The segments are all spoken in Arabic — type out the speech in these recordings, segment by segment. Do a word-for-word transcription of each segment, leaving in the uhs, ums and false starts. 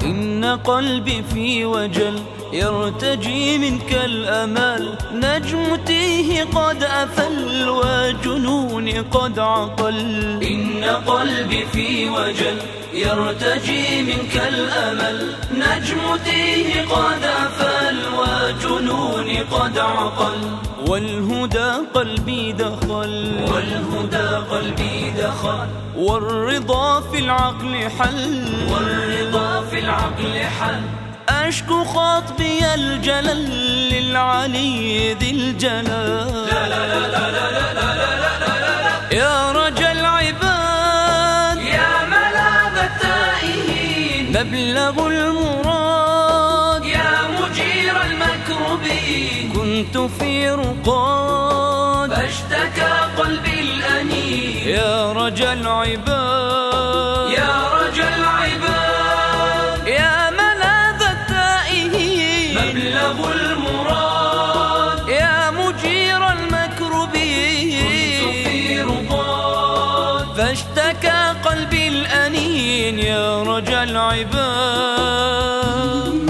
إن قلبي في وجل يرتجي منك الأمال، نجم تيه قد أفل وجنوني قد عقل. إن قلبي في وجل يرتجي منك الأمل، نجم تيه قد أفل وجنوني قد عقل. والهدى قلبي دخل، والهدى قلبي دخل، والرضا في العقل حل، والرضا في العقل حل. أشكو خاطبي الجلل للعلي ذي الجلال. لا لا لا لا لا لا لا لا لا لا يا رجا العباد، يا ملاذ التائهين، مبلغ المراد، يا مجير المكروبين. كنت في رقاد فاشتكى قلبي الأنين، يا رجا العباد، يا رجا العباد، يا ملاذ التائهين، مبلغ المراد، يا مجير المكروبين. كنت في رقاد فاشتكى قلبي الأنين، يا رجا العباد.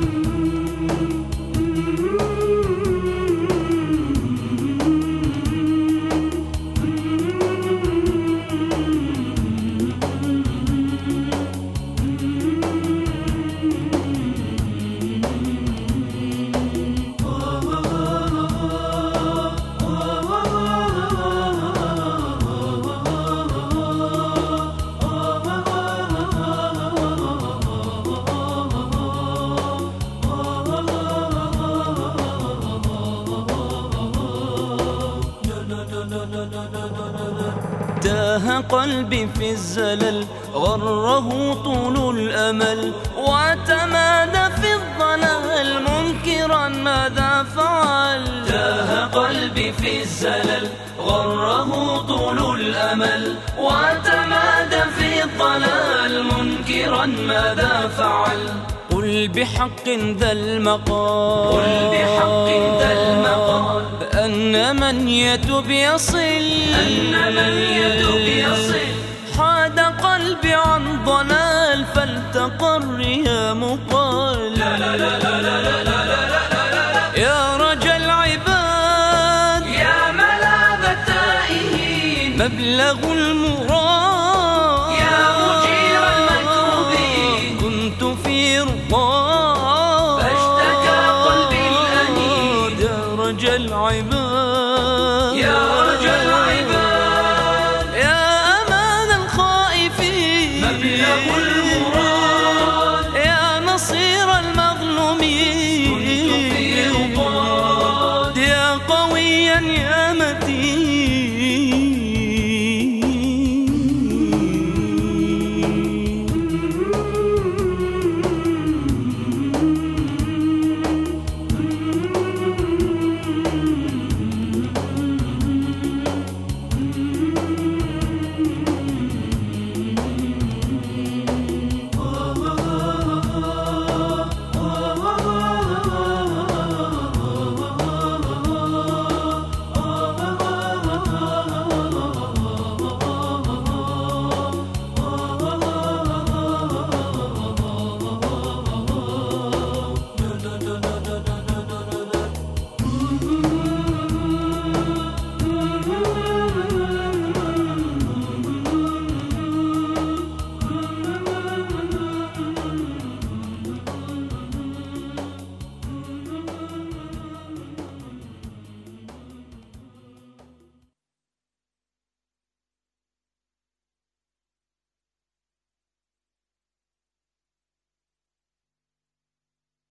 تاه قلبي في الزلل، غره طول الأمل، واعتمد في الضلال منكرا ماذا فعل. تاه قلبي في الزلل، غره طول الأمل، واعتمد في الضلال منكرا ماذا فعل. قل بحق ذا المقال، قل بحق ذا المقال، أن من يتوب يصل، أن من يتوب يصل. حاد قلبي عن ضلال فلتقر يا مقال. لا لا لا لا لا لا